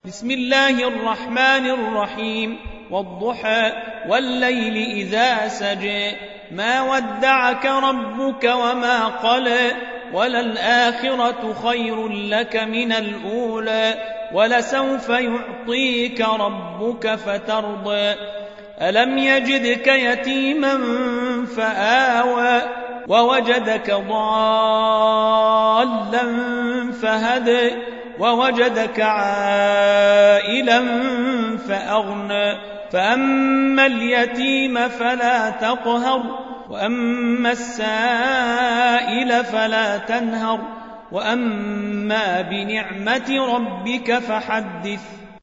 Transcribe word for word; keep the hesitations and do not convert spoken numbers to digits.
بسم الله الرحمن الرحيم والضحى والليل إذا سجى ما ودعك ربك وما قلى وللآخرة خير لك من الأولى ولسوف يعطيك ربك فترضى ألم يجدك يتيما فآوى ووجدك ضالا فهدى ووجدك عائلا فأغنى فأما اليتيم فلا تقهر وأما السائل فلا تنهر وأما بنعمة ربك فحدث